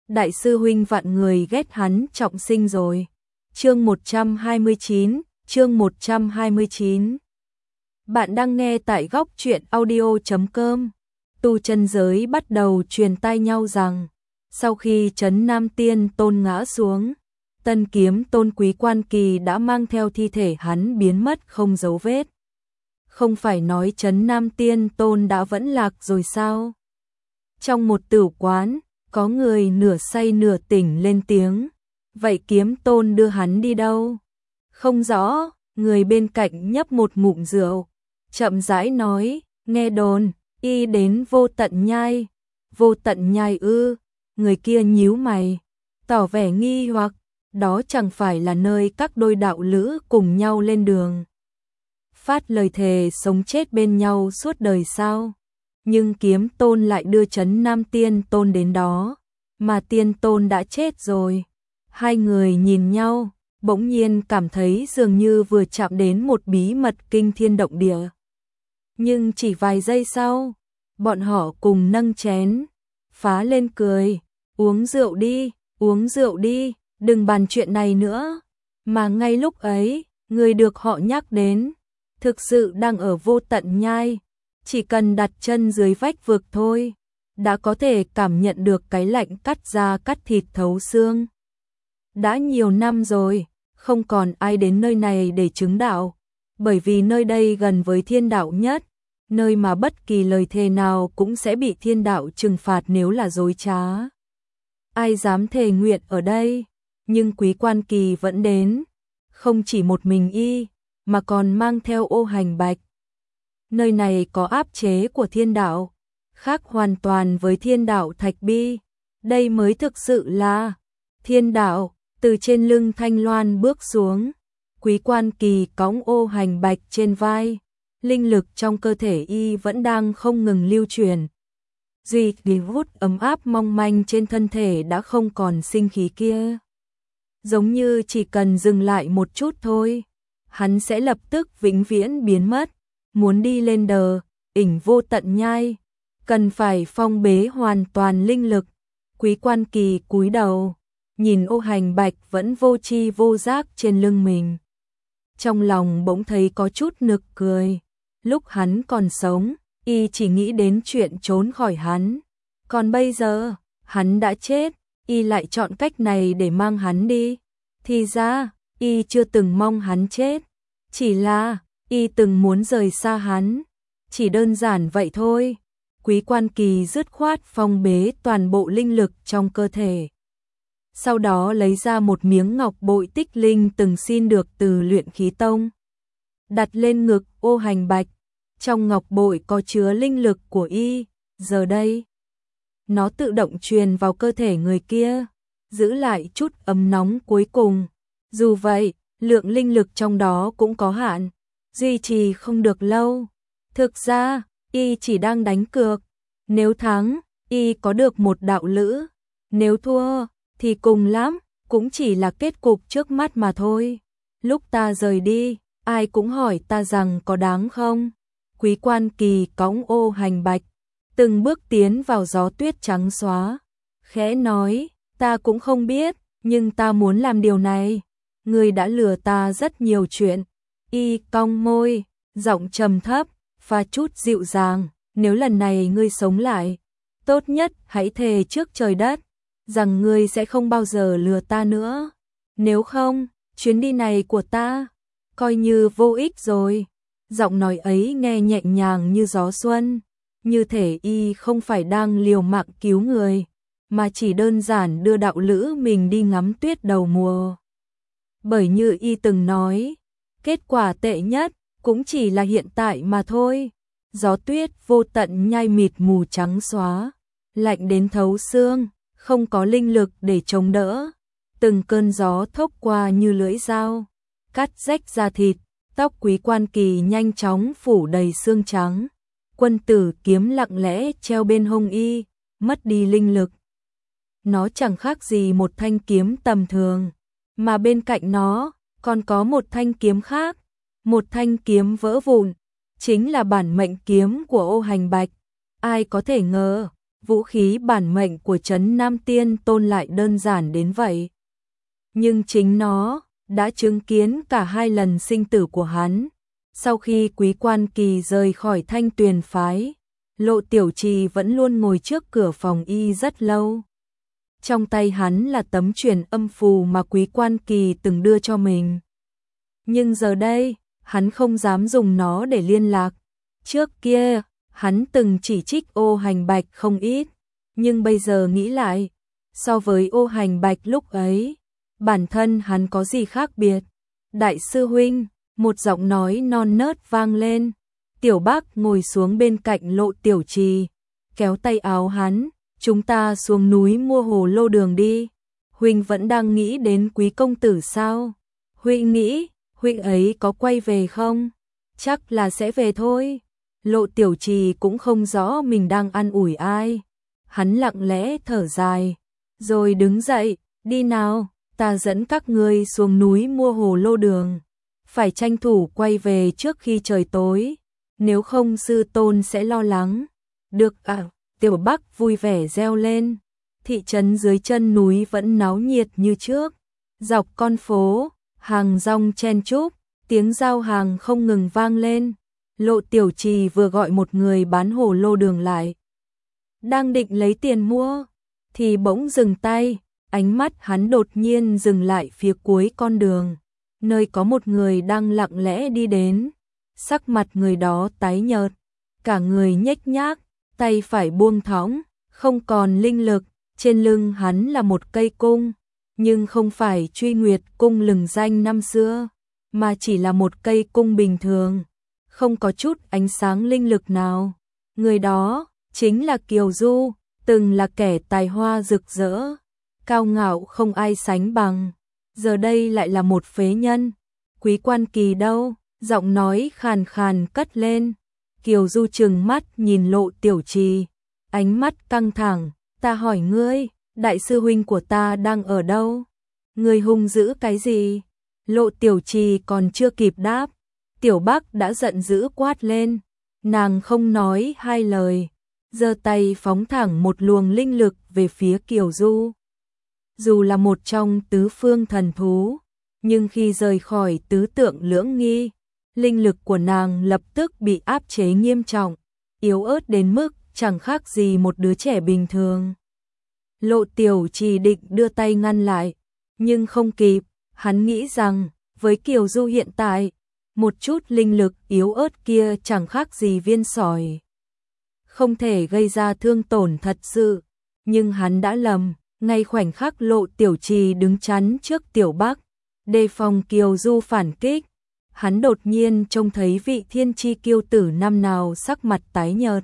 đại sư huynh vạn người ghét hắn trọng sinh rồi. Chương 129, chương 129. Bạn đang nghe tại góc truyện audio.com. Tu chân giới bắt đầu truyền tai nhau rằng, sau khi Trấn Nam Tiên Tôn ngã xuống, Tân Kiếm Tôn Quý Quan Kỳ đã mang theo thi thể hắn biến mất không dấu vết. Không phải nói Trấn Nam Tiên Tôn đã vẫn lạc rồi sao? Trong một tửu quán, có người nửa say nửa tỉnh lên tiếng. Vậy Kiếm Tôn đưa hắn đi đâu? Không rõ, người bên cạnh nhấp một ngụm rượu, chậm rãi nói, nghe đồn, y đến Vô Tận Nhai. Vô Tận Nhai ư? Người kia nhíu mày, tỏ vẻ nghi hoặc, đó chẳng phải là nơi các đôi đạo lữ cùng nhau lên đường phát lời thề sống chết bên nhau suốt đời sao? Nhưng Kiếm Tôn lại đưa Trấn Nam Tiên Tôn đến đó, mà Tiên Tôn đã chết rồi. Hai người nhìn nhau, bỗng nhiên cảm thấy dường như vừa chạm đến một bí mật kinh thiên động địa. Nhưng chỉ vài giây sau, bọn họ cùng nâng chén, phá lên cười, uống rượu đi, đừng bàn chuyện này nữa. Mà ngay lúc ấy, người được họ nhắc đến, thực sự đang ở Vô Tận Nhai, chỉ cần đặt chân dưới vách vực thôi, đã có thể cảm nhận được cái lạnh cắt da cắt thịt thấu xương. Đã nhiều năm rồi, không còn ai đến nơi này để chứng đạo, bởi vì nơi đây gần với thiên đạo nhất, nơi mà bất kỳ lời thề nào cũng sẽ bị thiên đạo trừng phạt nếu là dối trá. Ai dám thề nguyện ở đây, nhưng Quý Quan Kỳ vẫn đến, không chỉ một mình y, mà còn mang theo Ô Hành Bạch. Nơi này có áp chế của thiên đạo, khác hoàn toàn với thiên đạo Thạch Bi, đây mới thực sự là thiên đạo. Từ trên lưng Thanh Loan bước xuống, Quý Quan Kỳ cõng Ô Hành Bạch trên vai, linh lực trong cơ thể y vẫn đang không ngừng lưu truyền. Duy đi hút ấm áp mong manh trên thân thể đã không còn sinh khí kia. Giống như chỉ cần dừng lại một chút thôi, hắn sẽ lập tức vĩnh viễn biến mất. Muốn đi lên ỉnh Vô Tận Nhai, cần phải phong bế hoàn toàn linh lực. Quý Quan Kỳ cúi đầu, nhìn Ô Hành Bạch vẫn vô tri vô giác trên lưng mình. Trong lòng bỗng thấy có chút nực cười. Lúc hắn còn sống, y chỉ nghĩ đến chuyện trốn khỏi hắn. Còn bây giờ, hắn đã chết, y lại chọn cách này để mang hắn đi. Thì ra, y chưa từng mong hắn chết, chỉ là y từng muốn rời xa hắn. Chỉ đơn giản vậy thôi. Quý Quan Kỳ dứt khoát phong bế toàn bộ linh lực trong cơ thể. Sau đó lấy ra một miếng ngọc bội tích linh từng xin được từ Luyện Khí Tông, đặt lên ngực Ô Hành Bạch. Trong ngọc bội có chứa linh lực của y, giờ đây nó tự động truyền vào cơ thể người kia, giữ lại chút ấm nóng cuối cùng. Dù vậy, lượng linh lực trong đó cũng có hạn, duy trì không được lâu. Thực ra, y chỉ đang đánh cược, nếu thắng, y có được một đạo lữ, nếu thua thì cùng lắm, cũng chỉ là kết cục trước mắt mà thôi. Lúc ta rời đi, ai cũng hỏi ta rằng có đáng không? Quý Quan Kỳ cõng Ô Hành Bạch, từng bước tiến vào gió tuyết trắng xóa, khẽ nói, ta cũng không biết, nhưng ta muốn làm điều này. Ngươi đã lừa ta rất nhiều chuyện. Y cong môi, giọng trầm thấp, pha chút dịu dàng, nếu lần này ngươi sống lại, tốt nhất hãy thề trước trời đất rằng ngươi sẽ không bao giờ lừa ta nữa. Nếu không, chuyến đi này của ta coi như vô ích rồi. Giọng nói ấy nghe nhẹ nhàng như gió xuân, như thể y không phải đang liều mạng cứu người, mà chỉ đơn giản đưa đạo lữ mình đi ngắm tuyết đầu mùa. Bởi như y từng nói, kết quả tệ nhất cũng chỉ là hiện tại mà thôi. Gió tuyết Vô Tận Nhai mịt mù trắng xóa, lạnh đến thấu xương, không có linh lực để chống đỡ. Từng cơn gió thốc qua như lưỡi dao, cắt rách da thịt. Tóc Quý Quan Kỳ nhanh chóng phủ đầy xương trắng. Quân tử kiếm lặng lẽ treo bên hông y, mất đi linh lực. Nó chẳng khác gì một thanh kiếm tầm thường, mà bên cạnh nó còn có một thanh kiếm khác, một thanh kiếm vỡ vụn, chính là bản mệnh kiếm của Ô Hành Bạch. Ai có thể ngờ, vũ khí bản mệnh của Trấn Nam Tiên Tôn lại đơn giản đến vậy. Nhưng chính nó đã chứng kiến cả 2 lần sinh tử của hắn. Sau khi Quý Quan Kỳ rời khỏi Thanh Tuyền phái, Lộ Tiểu Trì vẫn luôn ngồi trước cửa phòng y rất lâu. Trong tay hắn là tấm truyền âm phù mà Quý Quan Kỳ từng đưa cho mình. Nhưng giờ đây, hắn không dám dùng nó để liên lạc. Trước kia, hắn từng chỉ trích Ô Hành Bạch không ít, nhưng bây giờ nghĩ lại, so với Ô Hành Bạch lúc ấy, bản thân hắn có gì khác biệt. Đại sư huynh, một giọng nói non nớt vang lên. Tiểu Bác ngồi xuống bên cạnh Lộ Tiểu Trì, kéo tay áo hắn, chúng ta xuống núi mua hồ lô đường đi. Huynh vẫn đang nghĩ đến Quý công tử sao? Huynh nghĩ, huynh ấy có quay về không? Chắc là sẽ về thôi. Lộ Tiểu Trì cũng không rõ mình đang an ủi ai. Hắn lặng lẽ thở dài, rồi đứng dậy, đi nào, ta dẫn các ngươi xuống núi mua hồ lô đường. Phải tranh thủ quay về trước khi trời tối, nếu không sư tôn sẽ lo lắng. Được à, Tiểu Bác vui vẻ reo lên. Thị trấn dưới chân núi vẫn náo nhiệt như trước. Dọc con phố, hàng rong chen chúc, tiếng giao hàng không ngừng vang lên. Lộ Tiểu Trì vừa gọi một người bán hồ lô đường lại. Đang định lấy tiền mua, thì bỗng dừng tay, ánh mắt hắn đột nhiên dừng lại phía cuối con đường, nơi có một người đang lặng lẽ đi đến. Sắc mặt người đó tái nhợt, cả người nhếch nhác, tay phải buông thõng, không còn linh lực, trên lưng hắn là một cây cung, nhưng không phải Truy Nguyệt cung lừng danh năm xưa, mà chỉ là một cây cung bình thường, không có chút ánh sáng linh lực nào. Người đó chính là Kiều Du, từng là kẻ tài hoa rực rỡ, cao ngạo không ai sánh bằng, giờ đây lại là một phế nhân. Quý Quan Kỳ đâu? Giọng nói khàn khàn cất lên. Kiều Du trừng mắt nhìn Lộ Tiểu Trì, ánh mắt căng thẳng. Ta hỏi ngươi, đại sư huynh của ta đang ở đâu? Ngươi hung dữ cái gì? Lộ Tiểu Trì còn chưa kịp đáp, Tiểu Bác đã giận dữ quát lên. Nàng không nói hai lời, giơ tay phóng thẳng một luồng linh lực về phía Kiều Du. Dù là một trong tứ phương thần thú, nhưng khi rời khỏi tứ tượng lưỡng nghi, linh lực của nàng lập tức bị áp chế nghiêm trọng, yếu ớt đến mức chẳng khác gì một đứa trẻ bình thường. Lộ Tiểu Trì định đưa tay ngăn lại, nhưng không kịp, hắn nghĩ rằng với Kiều Du hiện tại, một chút linh lực yếu ớt kia chẳng khác gì viên sỏi, không thể gây ra thương tổn thật sự. Nhưng hắn đã lầm, ngay khoảnh khắc Lộ Tiểu Trì đứng chắn trước Tiểu Bác, đề phòng Kiều Du phản kích, hắn đột nhiên trông thấy vị thiên chi kiêu tử năm nào sắc mặt tái nhợt,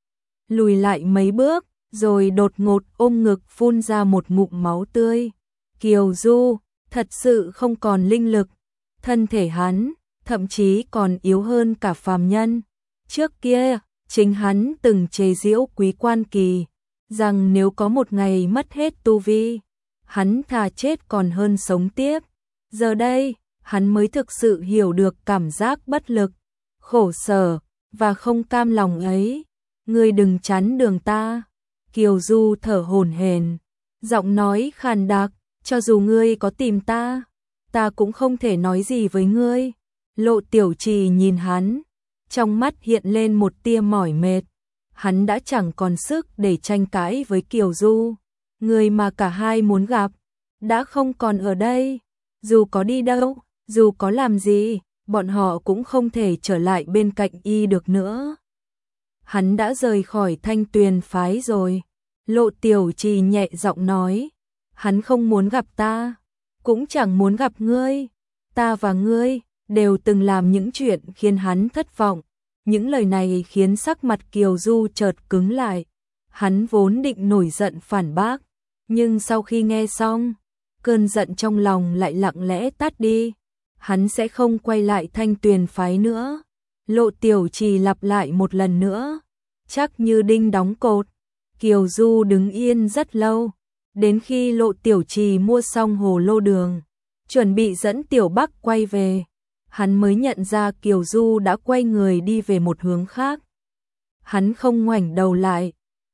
lùi lại mấy bước, rồi đột ngột ôm ngực phun ra một ngụm máu tươi. Kiều Du thật sự không còn linh lực, thân thể hắn thậm chí còn yếu hơn cả phàm nhân. Trước kia, chính hắn từng chế giễu Quý Quan Kỳ, rằng nếu có một ngày mất hết tu vi, hắn thà chết còn hơn sống tiếp. Giờ đây, hắn mới thực sự hiểu được cảm giác bất lực, khổ sở và không cam lòng ấy. Ngươi đừng chắn đường ta. Kiều Du thở hổn hển, giọng nói khàn đặc, cho dù ngươi có tìm ta, ta cũng không thể nói gì với ngươi. Lộ Tiểu Trì nhìn hắn, trong mắt hiện lên một tia mỏi mệt. Hắn đã chẳng còn sức để tranh cãi với Kiều Du. Người mà cả hai muốn gặp đã không còn ở đây. Dù có đi đâu, dù có làm gì, bọn họ cũng không thể trở lại bên cạnh y được nữa. Hắn đã rời khỏi Thanh Tuyền phái rồi. Lộ Tiểu Trì nhẹ giọng nói. Hắn không muốn gặp ta, cũng chẳng muốn gặp ngươi. Ta và ngươi đều từng làm những chuyện khiến hắn thất vọng. Những lời này khiến sắc mặt Kiều Du chợt cứng lại. Hắn vốn định nổi giận phản bác, nhưng sau khi nghe xong, cơn giận trong lòng lại lặng lẽ tắt đi. Hắn sẽ không quay lại Thanh Tuyền phái nữa. Lộ Tiểu Trì lặp lại một lần nữa, chắc như đinh đóng cột. Kiều Du đứng yên rất lâu, đến khi Lộ Tiểu Trì mua xong hồ lô đường, chuẩn bị dẫn Tiểu Bác quay về, hắn mới nhận ra Kiều Du đã quay người đi về một hướng khác. Hắn không ngoảnh đầu lại,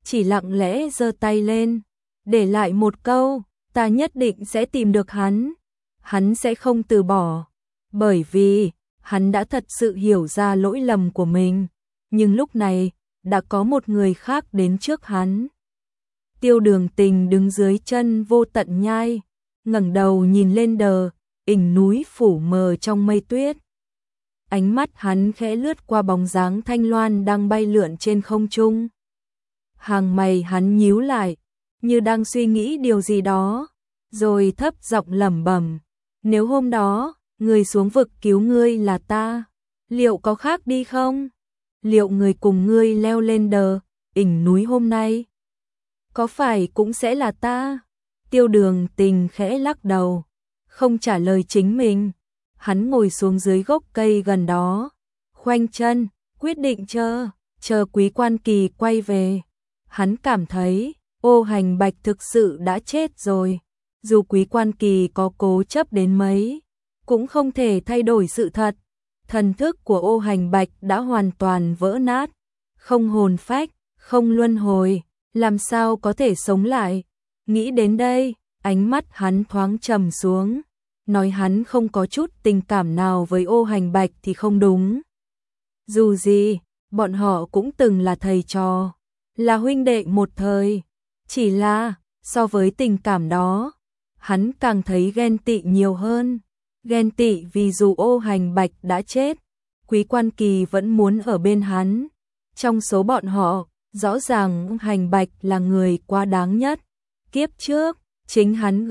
chỉ lặng lẽ giơ tay lên, để lại một câu, ta nhất định sẽ tìm được hắn. Hắn sẽ không từ bỏ, bởi vì hắn đã thật sự hiểu ra lỗi lầm của mình, nhưng lúc này đã có một người khác đến trước hắn. Tiêu Đường Tình đứng dưới chân Vô Tận Nhai, ngẩng đầu nhìn lên đỉnh núi phủ mờ trong mây tuyết. Ánh mắt hắn khẽ lướt qua bóng dáng Thanh Loan đang bay lượn trên không trung. Hàng mày hắn nhíu lại, như đang suy nghĩ điều gì đó, rồi thấp giọng lẩm bẩm, nếu hôm đó, người xuống vực cứu ngươi là ta, liệu có khác đi không? Liệu người cùng ngươi leo lên đỉnh núi hôm nay, có phải cũng sẽ là ta? Tiêu Đường Tình khẽ lắc đầu, không trả lời chính mình. Hắn ngồi xuống dưới gốc cây gần đó, khoanh chân, quyết định chờ Quý Quan Kỳ quay về. Hắn cảm thấy, Ô Hành Bạch thực sự đã chết rồi. Dù Quý Quan Kỳ có cố chấp đến mấy, cũng không thể thay đổi sự thật. Thần thức của Ô Hành Bạch đã hoàn toàn vỡ nát, không hồn phách, không luân hồi, làm sao có thể sống lại. Nghĩ đến đây, ánh mắt hắn thoáng trầm xuống. Nói hắn không có chút tình cảm nào với Ô Hành Bạch thì không đúng. Dù gì, bọn họ cũng từng là thầy trò, là huynh đệ một thời. Chỉ là, so với tình cảm đó, hắn càng thấy ghen tị nhiều hơn. Ghen tị vì dù Ô Hành Bạch đã chết, Quý Quan Kỳ vẫn muốn ở bên hắn. Trong số bọn họ, rõ ràng Hành Bạch là người quá đáng nhất. Kiếp trước, chính hắn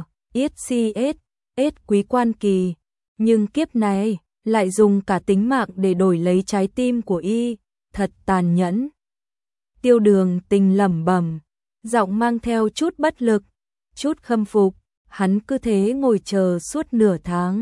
GXCS Quý Quan Kỳ, nhưng kiếp này lại dùng cả tính mạng để đổi lấy trái tim của y, thật tàn nhẫn. Tiêu Đường Tình lẩm bẩm, giọng mang theo chút bất lực, chút khâm phục. Hắn cứ thế ngồi chờ suốt nửa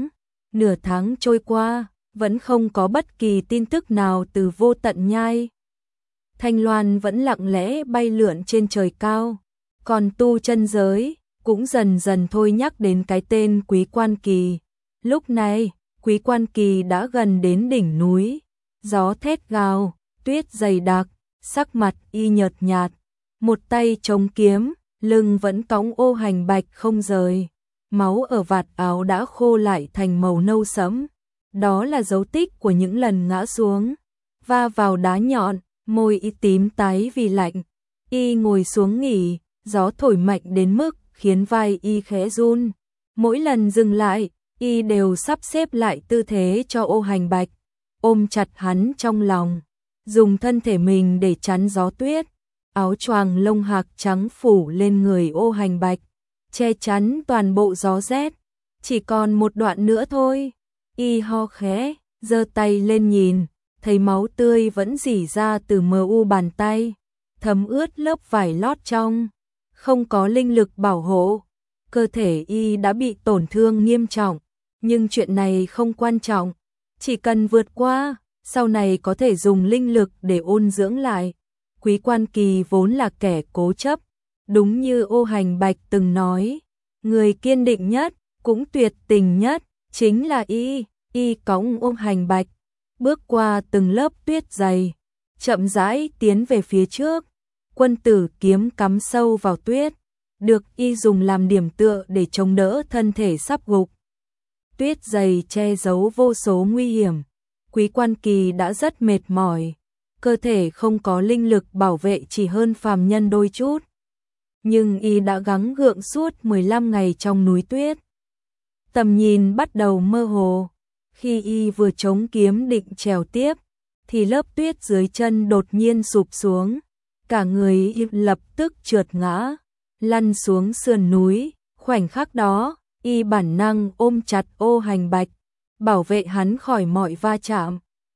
tháng trôi qua, vẫn không có bất kỳ tin tức nào từ Vô Tận Nhai. Thanh Loan vẫn lặng lẽ bay lượn trên trời cao, còn tu chân giới cũng dần dần thôi nhắc đến cái tên Quý Quan Kỳ. Lúc này, Quý Quan Kỳ đã gần đến đỉnh núi, gió thét gào, tuyết dày đặc, sắc mặt y nhợt nhạt, một tay chống kiếm, lưng vẫn cõng Ô Hành Bạch không rời, máu ở vạt áo đã khô lại thành màu nâu sẫm. Đó là dấu tích của những lần ngã xuống, va vào đá nhọn, môi y tím tái vì lạnh. Y ngồi xuống nghỉ, gió thổi mạnh đến mức khiến vai y khẽ run. Mỗi lần dừng lại, y đều sắp xếp lại tư thế cho Ô Hành Bạch, ôm chặt hắn trong lòng, dùng thân thể mình để chắn gió tuyết. Áo choàng lông hạc trắng phủ lên người Ô Hành Bạch, che chắn toàn bộ gió rét. Chỉ còn một đoạn nữa thôi. Y ho khẽ, giơ tay lên nhìn, thấy máu tươi vẫn rỉ ra từ mu bàn tay, thấm ướt lớp vải lót trong. Không có linh lực bảo hộ, cơ thể y đã bị tổn thương nghiêm trọng, nhưng chuyện này không quan trọng, chỉ cần vượt qua, sau này có thể dùng linh lực để ôn dưỡng lại. Quý Quan Kỳ vốn là kẻ cố chấp, đúng như Ô Hành Bạch từng nói, người kiên định nhất, cũng tuyệt tình nhất, chính là y. Y cõng Ô Hành Bạch, bước qua từng lớp tuyết dày, chậm rãi tiến về phía trước. Quân tử kiếm cắm sâu vào tuyết, được y dùng làm điểm tựa để chống đỡ thân thể sắp gục. Tuyết dày che giấu vô số nguy hiểm. Quý Quan Kỳ đã rất mệt mỏi, cơ thể không có linh lực bảo vệ chỉ hơn phàm nhân đôi chút. Nhưng y đã gắng gượng suốt 15 ngày trong núi tuyết. Tầm nhìn bắt đầu mơ hồ. Khi y vừa chống kiếm định trèo tiếp, thì lớp tuyết dưới chân đột nhiên sụp xuống. Cả người y lập tức trượt ngã, lăn xuống sườn núi. Khoảnh khắc đó, y bản năng ôm chặt Ô Hành Bạch, bảo vệ hắn khỏi mọi va chạm.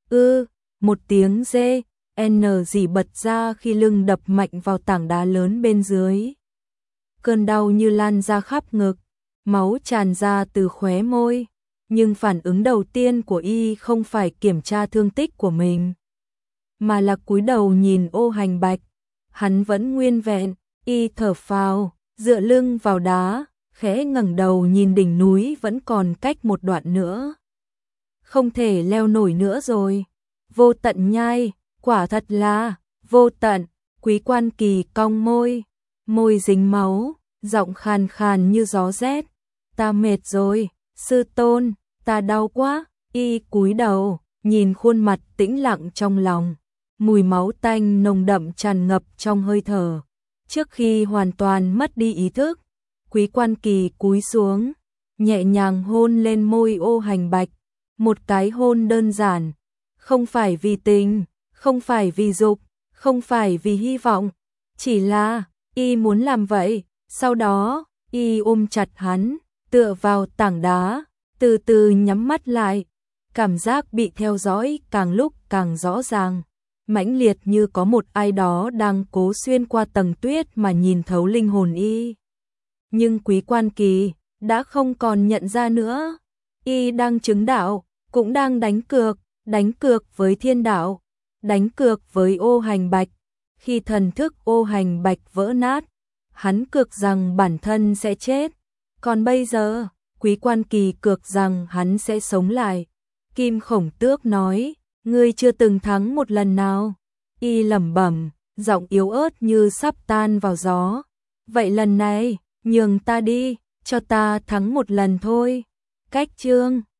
Một tiếng rê, gì bật ra khi lưng đập mạnh vào tảng đá lớn bên dưới. Cơn đau như lan ra khắp ngực, máu tràn ra từ khóe môi. Nhưng phản ứng đầu tiên của y không phải kiểm tra thương tích của mình, mà là cúi đầu nhìn Ô Hành Bạch. Hắn vẫn nguyên vẹn, y thở phào, dựa lưng vào đá, khẽ ngẩng đầu nhìn đỉnh núi vẫn còn cách một đoạn nữa. Không thể leo nổi nữa rồi. Vô Tận Nhai, quả thật là vô tận. Quý Quan Kỳ cong môi, môi dính máu, giọng khàn khàn như gió rét. Ta mệt rồi, sư tôn, ta đau quá. Y cúi đầu, nhìn khuôn mặt tĩnh lặng trong lòng. Mùi máu tanh nồng đậm tràn ngập trong hơi thở. Trước khi hoàn toàn mất đi ý thức, Quý Quan Kỳ cúi xuống, nhẹ nhàng hôn lên môi Ô Hành Bạch. Một cái hôn đơn giản, không phải vì tình, không phải vì dục, không phải vì hy vọng, chỉ là y muốn làm vậy. Sau đó, y ôm chặt hắn, tựa vào tảng đá, từ từ nhắm mắt lại. Cảm giác bị theo dõi càng lúc càng rõ ràng, mãnh liệt như có một ai đó đang cố xuyên qua tầng tuyết mà nhìn thấu linh hồn y. Nhưng Quý Quan Kỳ đã không còn nhận ra nữa, y đang chứng đạo, cũng đang đánh cược với thiên đạo, đánh cược với Ô Hành Bạch. Khi thần thức Ô Hành Bạch vỡ nát, hắn cược rằng bản thân sẽ chết, còn bây giờ, Quý Quan Kỳ cược rằng hắn sẽ sống lại. Kim Khổng Tước nói, ngươi chưa từng thắng một lần nào. Y lẩm bẩm, giọng yếu ớt như sắp tan vào gió. Vậy lần này, nhường ta đi, cho ta thắng một lần thôi. Cách chương